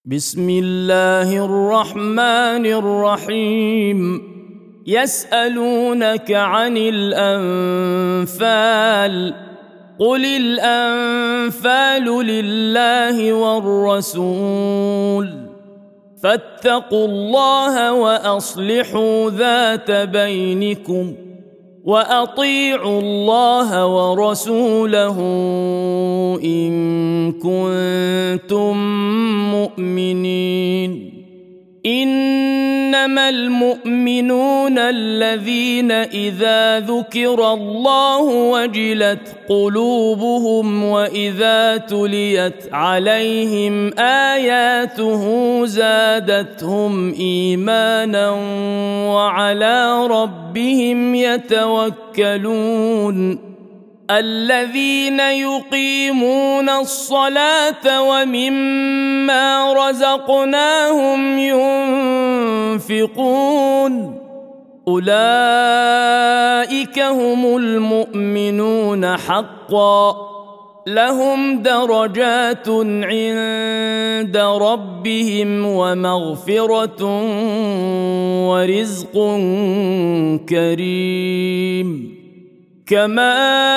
بسم الله الرحمن الرحيم. يسألونك عن الأنفال قل الأنفال لله والرسول فاتقوا الله وأصلحوا ذات بينكم وأطيعوا الله ورسوله إن كنتم مؤمنين. إنما المؤمنون الذين إذا ذكر الله وجلت قلوبهم وإذا تليت عليهم آياته زادتهم إيمانا وعلى ربهم يتوكلون. الذين يقيمون الصلاة ومما رزقناهم ينفقون أولئك هم المؤمنون حقا لهم درجات عند ربهم ومغفرة ورزق كريم. كما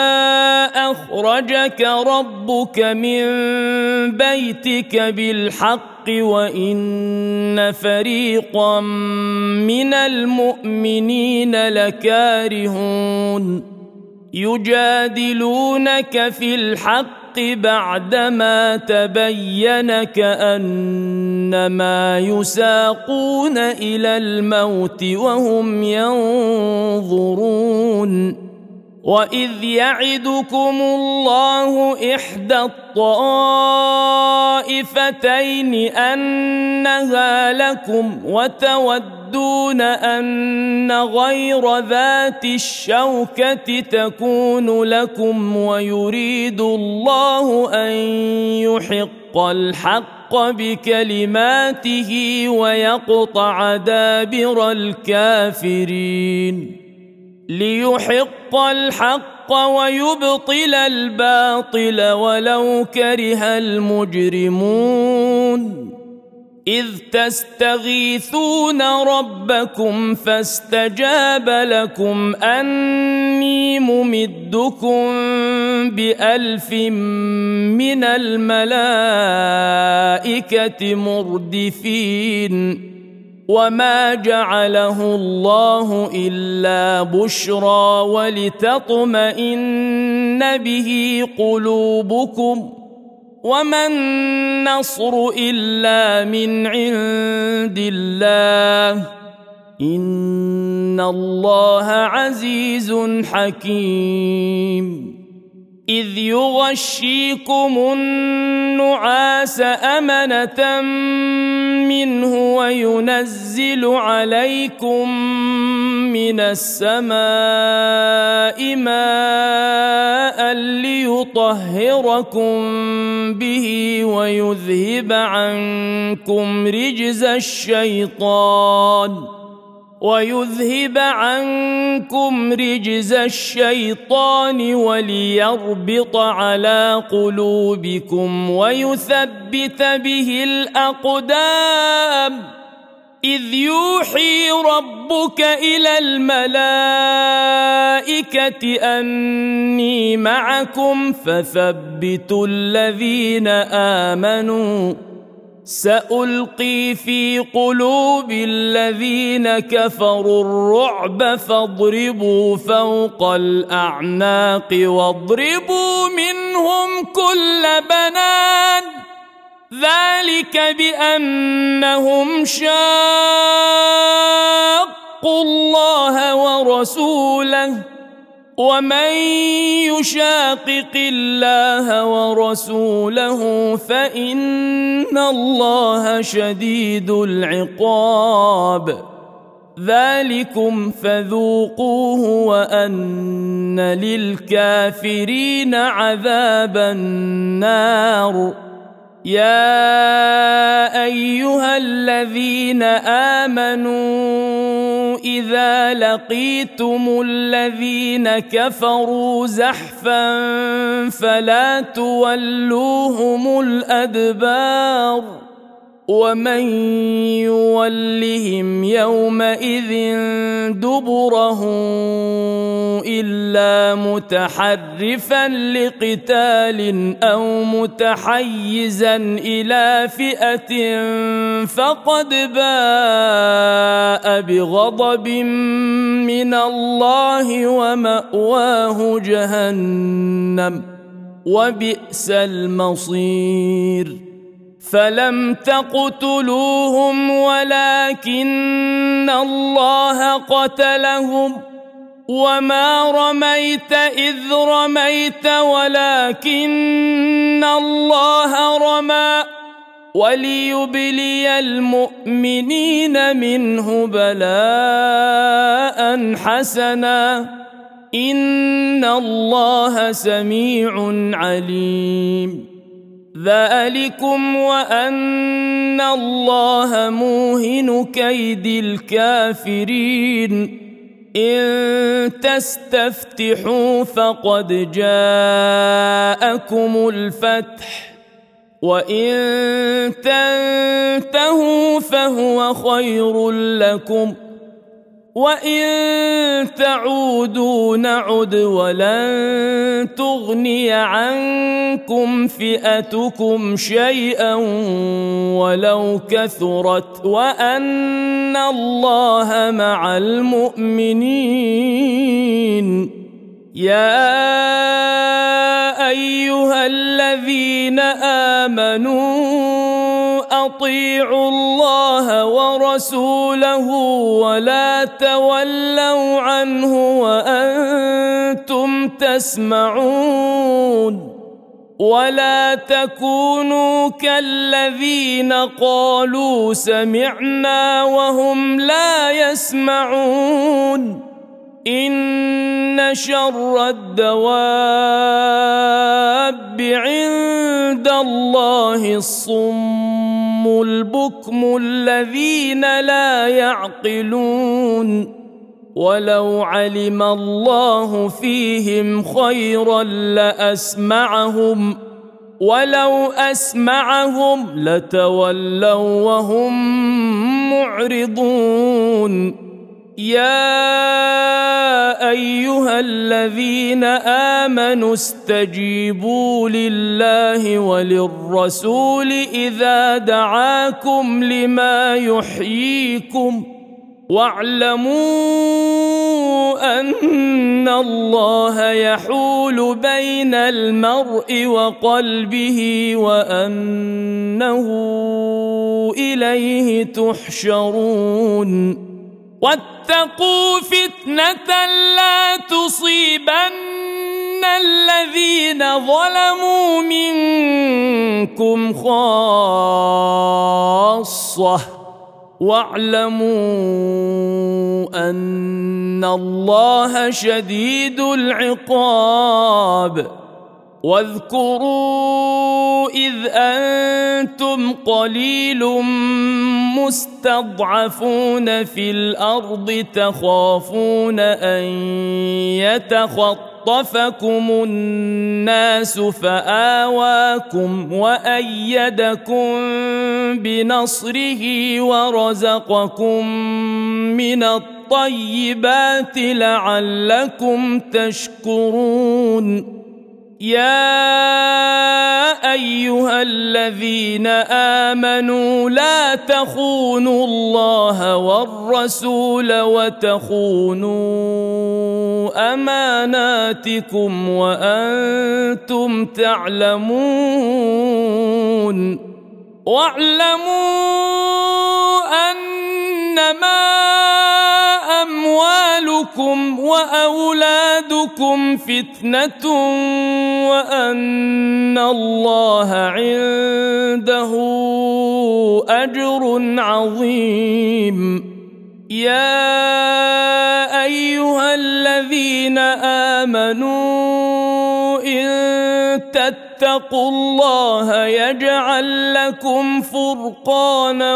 أخرجك ربك من بيتك بالحق وإن فريقا من المؤمنين لكارهون يجادلونك في الحق بعدما تبين كأنما يساقون إلى الموت وهم ينظرون. وإذ يعدكم الله إحدى الطائفتين أنها لكم وتودون أن غير ذات الشوكة تكون لكم ويريد الله أن يحق الحق بكلماته ويقطع دابر الكافرين. ليحق الحق ويبطل الباطل ولو كره المجرمون. إذ تستغيثون ربكم فاستجاب لكم أني ممدكم ب1000 من الملائكة مردفين. وما جعله الله إلا بشرى ولتطمئن به قلوبكم وما النصر إلا من عند الله إن الله عزيز حكيم. إذ يغشيكم النعاس أمنة منه وينزل عليكم من السماء ماء ليطهركم به ويذهب عنكم رجز الشيطان وليربط على قلوبكم ويثبت به الأقدام. إذ يوحي ربك إلى الملائكة أني معكم فثبتوا الذين آمنوا سألقي في قلوب الذين كفروا الرعب فاضربوا فوق الأعناق واضربوا منهم كل بنان. ذلك بأنهم شاقوا الله ورسوله ومن يشاقق الله ورسوله فإن الله شديد العقاب. ذلكم فذوقوه وأن للكافرين عذاب النار. يا أيها الذين آمنوا إذا لقيتم الذين كفروا زحفا فلا تولوهم الأدبار ومن يولهم يومئذ دبره إلا متحرفا لقتال أو متحيزا إلى فئة فقد باء بغضب من الله ومأواه جهنم وبئس المصير فلم تقتلوهم ولكن الله قتلهم وما رميت إذ رميت ولكن الله رمى وليبلي المؤمنين منه بلاء حسنا إن الله سميع عليم ذلكم وأن الله موهن كيد الكافرين إن تستفتحوا فقد جاءكم الفتح وإن تنتهوا فهو خير لكم وإن تعودوا نعد ولن تغني عنكم فئتكم شيئا ولو كثرت وأن الله مع المؤمنين يا أيها الذين آمنوا أطيعوا الله ورسوله ولا تولوا عنه وأنتم تسمعون ولا تكونوا كالذين قالوا سمعنا وهم لا يسمعون إن شر الدواب عند الله الصم البكم الذين لا يعقلون ولو علم الله فيهم خيرا لأسمعهم ولو أسمعهم لتولوا وهم معرضون يا أيها الذين آمنوا استجيبوا لله وللرسول إذا دعاكم لما يحييكم واعلموا أن الله يحول بين المرء وقلبه وأنه إليه تحشرون واتقوا فتنة لا تصيبن الذين ظلموا منكم خاصة واعلموا أن الله شديد العقاب واذكروا إذ أنتم قليل مستضعفون في الأرض تخافون أن يتخطفكم الناس فآواكم وأيدكم بنصره ورزقكم من الطيبات لعلكم تشكرون يا أيها الذين آمنوا لا تخونوا الله والرسول وتخونوا أماناتكم وأنتم تعلمون واعلموا أنما أموالكم وأولادكم فتنة وأن الله عنده أجر عظيم يا أيها الذين آمنوا إن تتقوا الله يجعل لكم فرقانا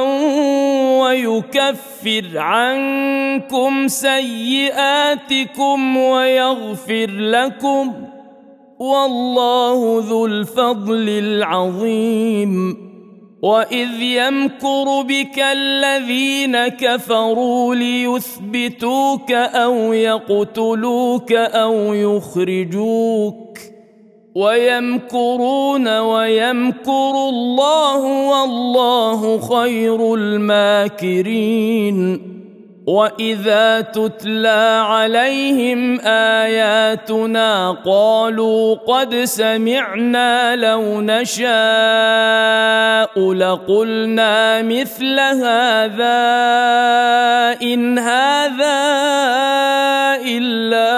ويكفر عنكم سيئاتكم ويغفر لكم والله ذو الفضل العظيم وإذ يمكر بك الذين كفروا ليثبتوك أو يقتلوك أو يخرجوك ويمكرون ويمكر الله والله خير الماكرين وإذا تتلى عليهم آياتنا قالوا قد سمعنا لو نشاء لقلنا مثل هذا إن هذا إلا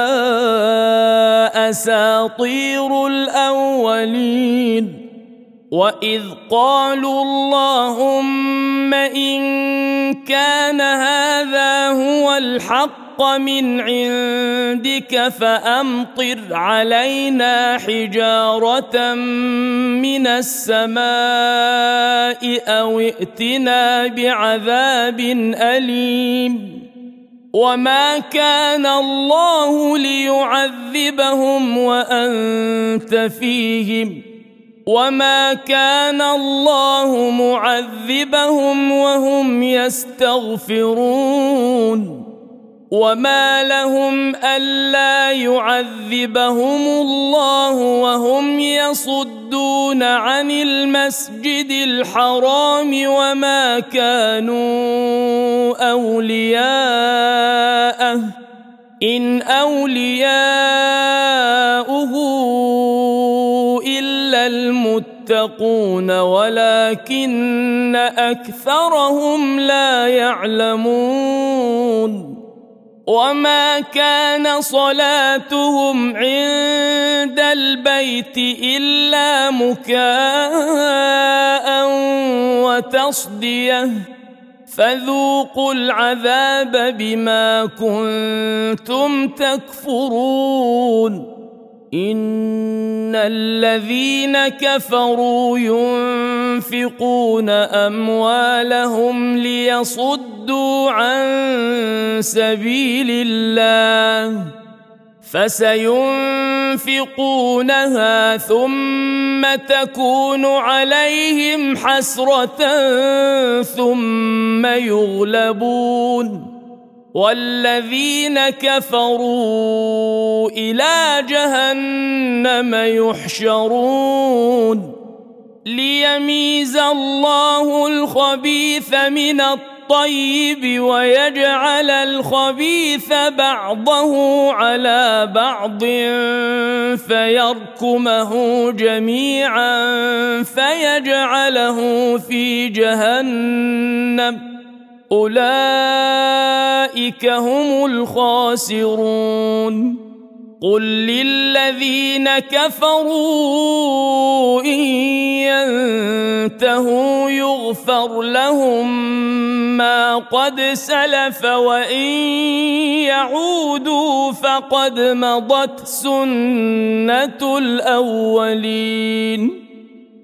أساطير الأولين وإذ قالوا اللهم إن كان هذا هو الحق من عندك فأمطر علينا حجارة من السماء أو ائتنا بعذاب أليم وما كان الله ليعذبهم وأنت فيهم وما كان الله معذبهم وهم يستغفرون وما لهم ألا يعذبهم الله وهم يصدون عن المسجد الحرام وما كانوا أولياءه إن أولياؤه إلا المتقون ولكن أكثرهم لا يعلمون وما كان صلاتهم عند البيت إلا مكاء وتصدية فذوقوا العذاب بما كنتم تكفرون إن الذين كفروا ينفقون أموالهم ليصدوا عن سبيل الله فسينفقونها ثم تكون عليهم حسرة ثم يغلبون والذين كفروا إلى جهنم يحشرون ليميز الله الخبيث من الطيب ويجعل الخبيث بعضه على بعض فيركمه جميعا فيجعله في جهنم أولئك هم الخاسرون قل للذين كفروا إن ينتهوا يغفر لهم ما قد سلف وإن يعودوا فقد مضت سنة الأولين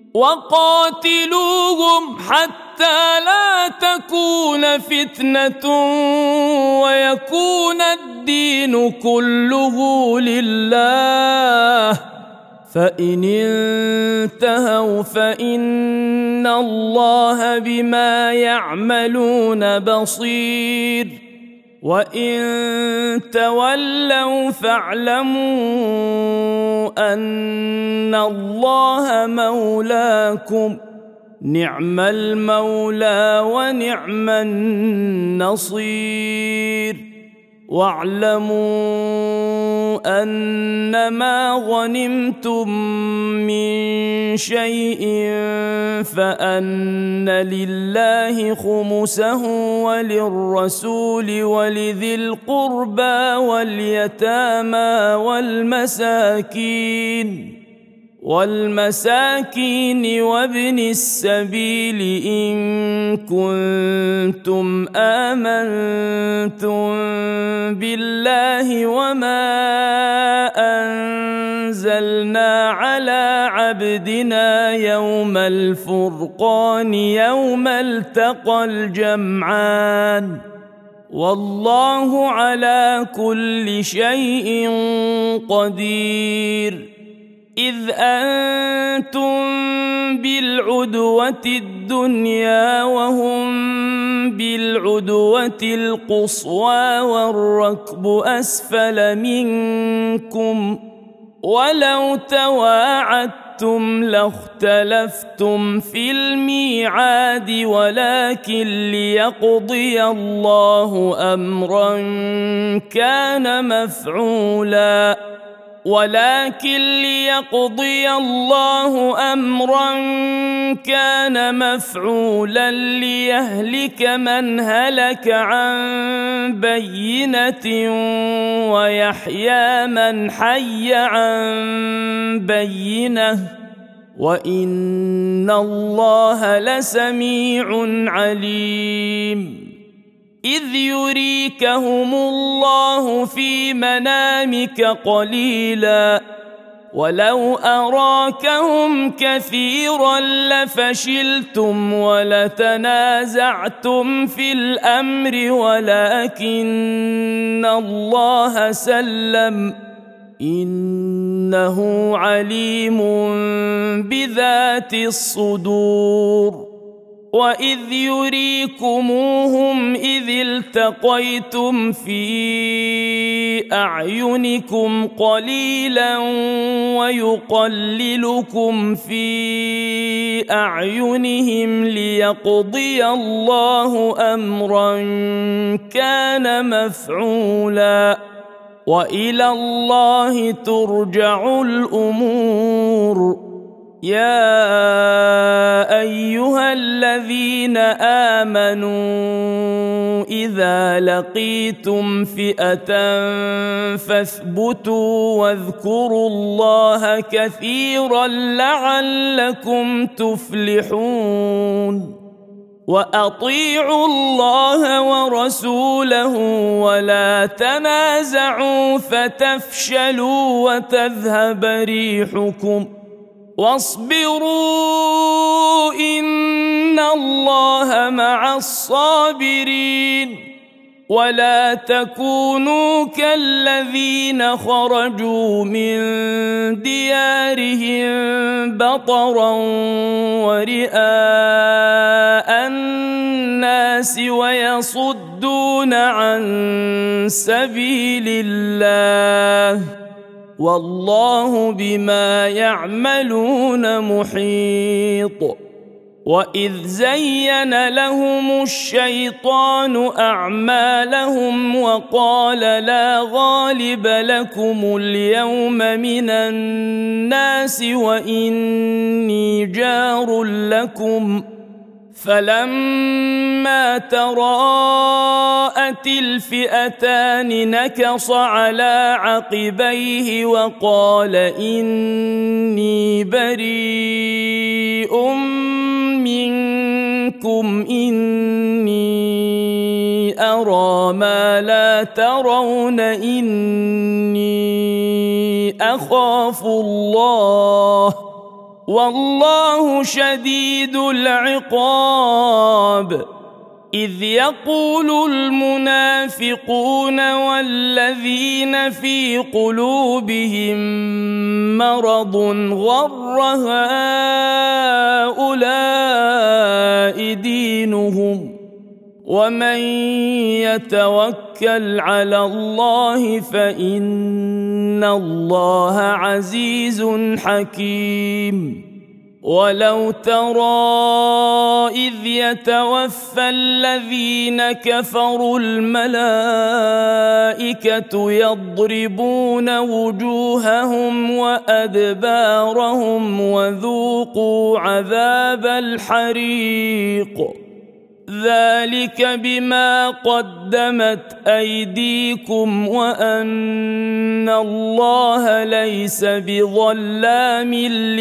وقاتلوهم حتى لا تكون فتنة ويكون الدين كله لله فإن انتهوا فإن الله بما يعملون بصير وإن تولوا فاعلموا أن الله مولاكم نعم المولى ونعم النصير واعلموا أنما غنمتم من شيء فأن لله خمسه وللرسول ولذي القربى واليتامى والمساكين وابن السبيل إن كنتم آمنتم بالله وما أنزلنا على عبدنا يوم الفرقان يوم التقى الجمعان والله على كل شيء قدير إذ أنتم بالعدوة الدنيا وهم بالعدوة القصوى والركب أسفل منكم ولو تواعدتم لاختلفتم في الميعاد ولكن ليقضي الله أمرا كان مفعولا ليهلك من هلك عن بينة ويحيى من حي عن بينة وإن الله لسميع عليم إذ يريكهم الله في منامك قليلا ولو أراكهم كثيرا لفشلتم ولتنازعتم في الأمر ولكن الله سلم إنه عليم بذات الصدور وإذ يريكموهم إذ التقيتم في أعينكم قليلا ويقللكم في أعينهم ليقضي الله أمرا كان مفعولا وإلى الله ترجع الأمور يا أيها الذين آمنوا إذا لقيتم فئة فاثبتوا واذكروا الله كثيرا لعلكم تفلحون وأطيعوا الله ورسوله ولا تنازعوا فتفشلوا وتذهب ريحكم واصبروا إن الله مع الصابرين ولا تكونوا كالذين خرجوا من ديارهم بطرا ورئاء الناس ويصدون عن سبيل الله والله بما يعملون محيط وإذ زين لهم الشيطان أعمالهم وقال لا غالب لكم اليوم من الناس وإني جار لكم فلما تراءت الفئتان نكص على عقبيه وقال إني بريء منكم إني أرى ما لا ترون إني أخاف الله والله شديد العقاب إذ يقول المنافقون والذين في قلوبهم مرض غر هؤلاء دينهم ومن يتوكل على الله فإن الله عزيز حكيم ولو ترى إذ يتوفى الذين كفروا الملائكة يضربون وجوههم وأدبارهم وذوقوا عذاب الحريق ذلك بما قدمت أيديكم وأن الله ليس بظلام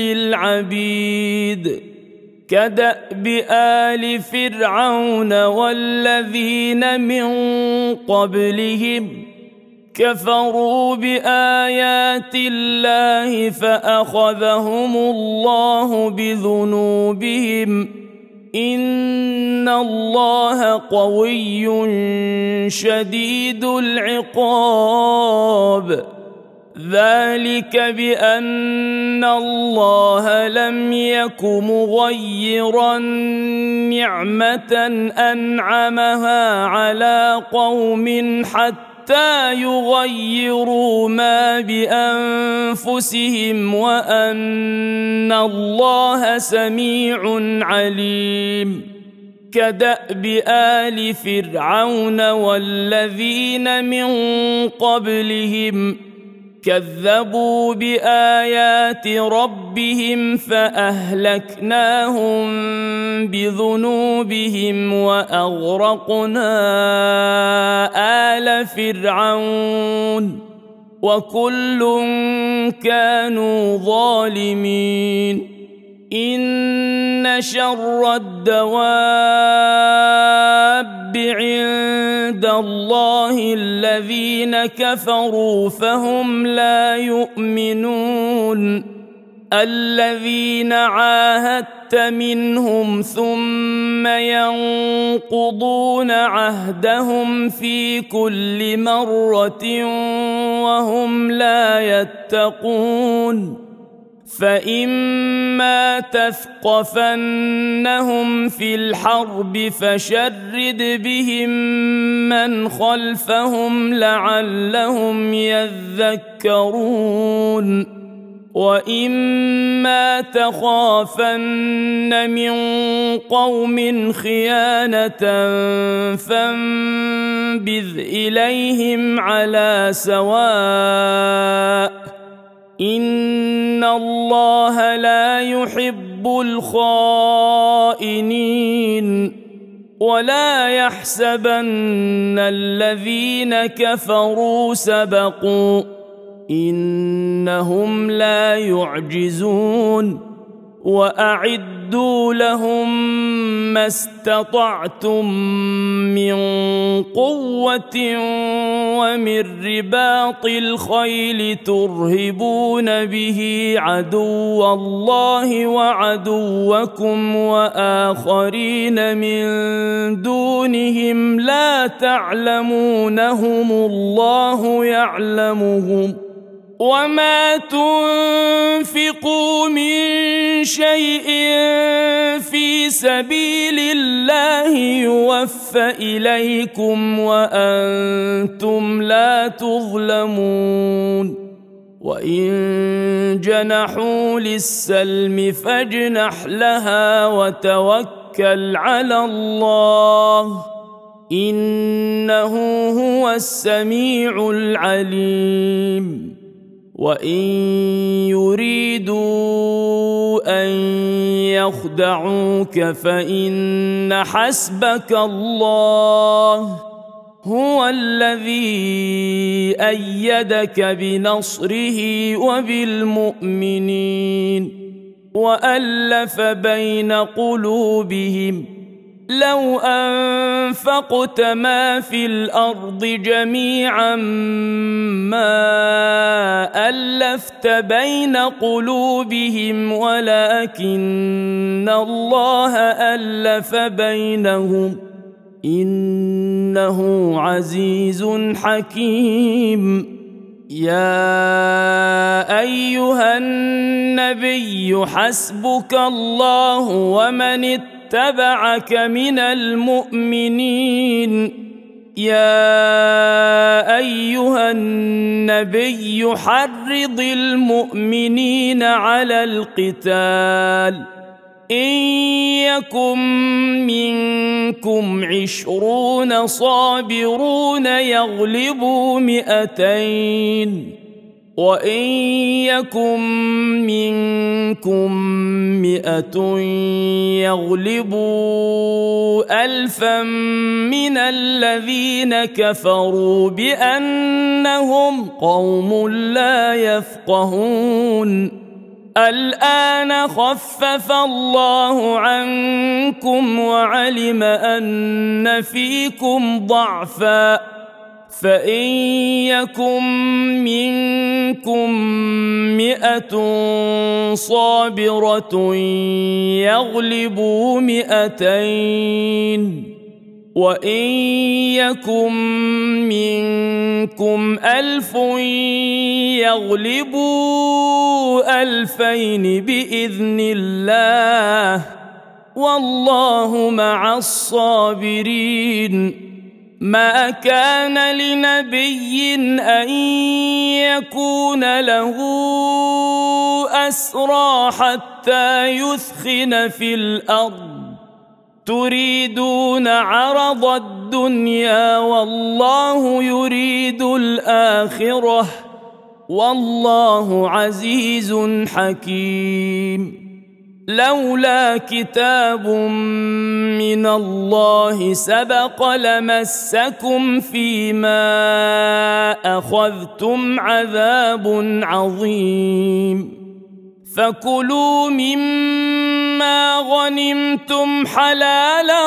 للعبيد كدأب آل فرعون والذين من قبلهم كفروا بآيات الله فأخذهم الله بذنوبهم إن الله قوي شديد العقاب ذلك بأن الله لم يك مغيرا نعمة أنعمها على قوم حتى يغيروا ما بأنفسهم وأن الله سميع عليم كدأب آل فرعون والذين من قبلهم كذبوا بآيات ربهم فأهلكناهم بذنوبهم وأغرقنا آل فرعون وكل كانوا ظالمين إن شر الدواب عند الله الذين كفروا فهم لا يؤمنون الذين عاهدت منهم ثم ينقضون عهدهم في كل مرة وهم لا يتقون فإما تثقفنهم في الحرب فشرد بهم من خلفهم لعلهم يذكرون وإما تخافن من قوم خيانة فانبذ إليهم على سواء إن الله لا يحب الخائنين ولا يحسبن الذين كفروا سبقوا إنهم لا يعجزون وأعدوا لهم ما استطعتم من قوة ومن رباط الخيل ترهبون به عدو الله وعدوكم وآخرين من دونهم لا تعلمونهم الله يعلمهم وما تنفقوا من شيء في سبيل الله يوفى إليكم وأنتم لا تظلمون وإن جنحوا للسلم فاجنح لها وتوكل على الله إنه هو السميع العليم وإن يريدوا أن يخدعوك فإن حسبك الله هو الذي أيدك بنصره وبالمؤمنين وألف بين قلوبهم لو أنفقت ما في الأرض جميعا ما ألفت بين قلوبهم ولكن الله ألف بينهم إنه عزيز حكيم يا أيها النبي حسبك الله ومن اتبعك من المؤمنين يا أيها النبي حرض المؤمنين على القتال إن يكن منكم 20 صابرون يغلبوا 200 وإن يكن منكم 100 يغلبوا 1000 من الذين كفروا بأنهم قوم لا يفقهون الآن خفف الله عنكم وعلم أن فيكم ضعفا فإن يكن منكم 100 صابرة يغلبوا 200 وإن يكن منكم 1000 يغلبوا 2000 بإذن الله والله مع الصابرين. ما كان لنبي أن يكون له أسرى حتى يثخن في الأرض تريدون عرض الدنيا والله يريد الآخرة والله عزيز حكيم. لولا كتاب من الله سبق لمسكم فيما أخذتم عذاب عظيم. فكلوا مما غنمتم حلالا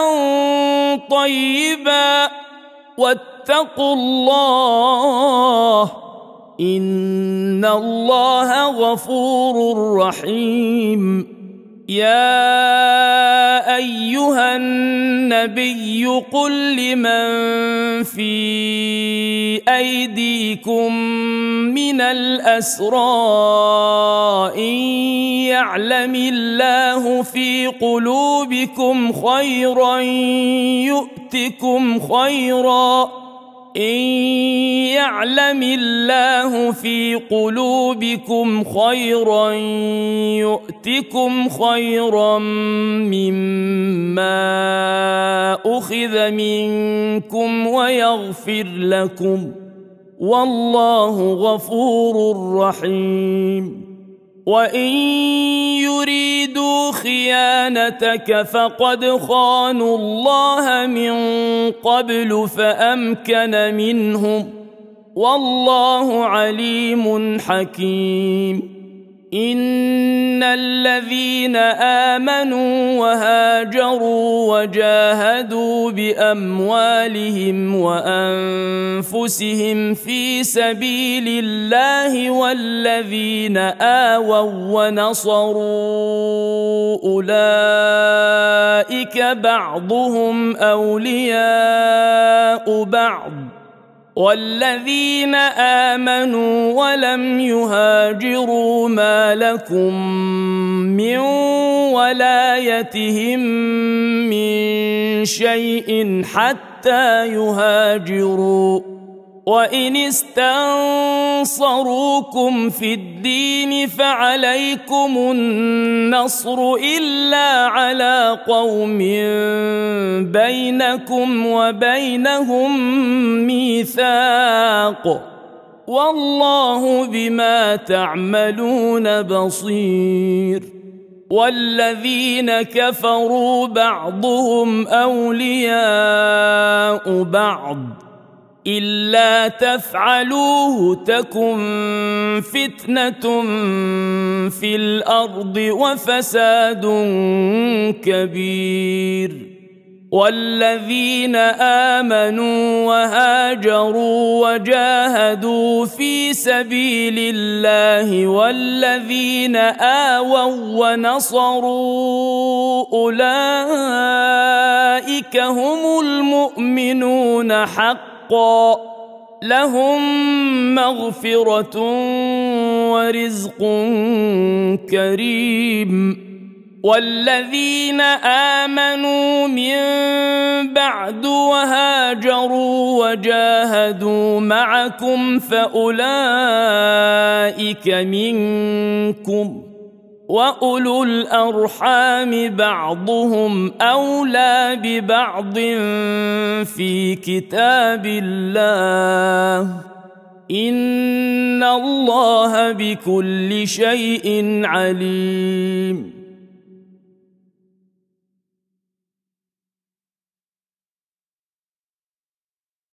طيبا واتقوا الله إن الله غفور رحيم. يا أيها النبي قل لمن في أيديكم من الأسرى إن يعلم الله في قلوبكم خيرا يؤتكم خيرا مما أخذ منكم ويغفر لكم والله غفور رحيم. وإن يريدوا خيانتك فقد خانوا الله من قبل فأمكن منهم والله عليم حكيم. إن الذين آمنوا وهاجروا وجاهدوا بأموالهم وأنفسهم في سبيل الله والذين آووا ونصروا أولئك بعضهم أولياء بعض والذين آمنوا ولم يهاجروا ما لكم من ولايتهم من شيء حتى يهاجروا. وإن استنصروكم في الدين فعليكم النصر إلا على قوم بينكم وبينهم ميثاق والله بما تعملون بصير. والذين كفروا بعضهم أولياء بعض إلا تفعلوه تكن فتنة في الأرض وفساد كبير. والذين آمنوا وهاجروا وجاهدوا في سبيل الله والذين آووا ونصروا أولئك هم المؤمنون حقا لهم مغفرة ورزق كريم. والذين آمنوا من بعد وهاجروا وجاهدوا معكم فأولئك منكم وأولو الأرحام بعضهم أولى ببعض في كتاب الله إن الله بكل شيء عليم.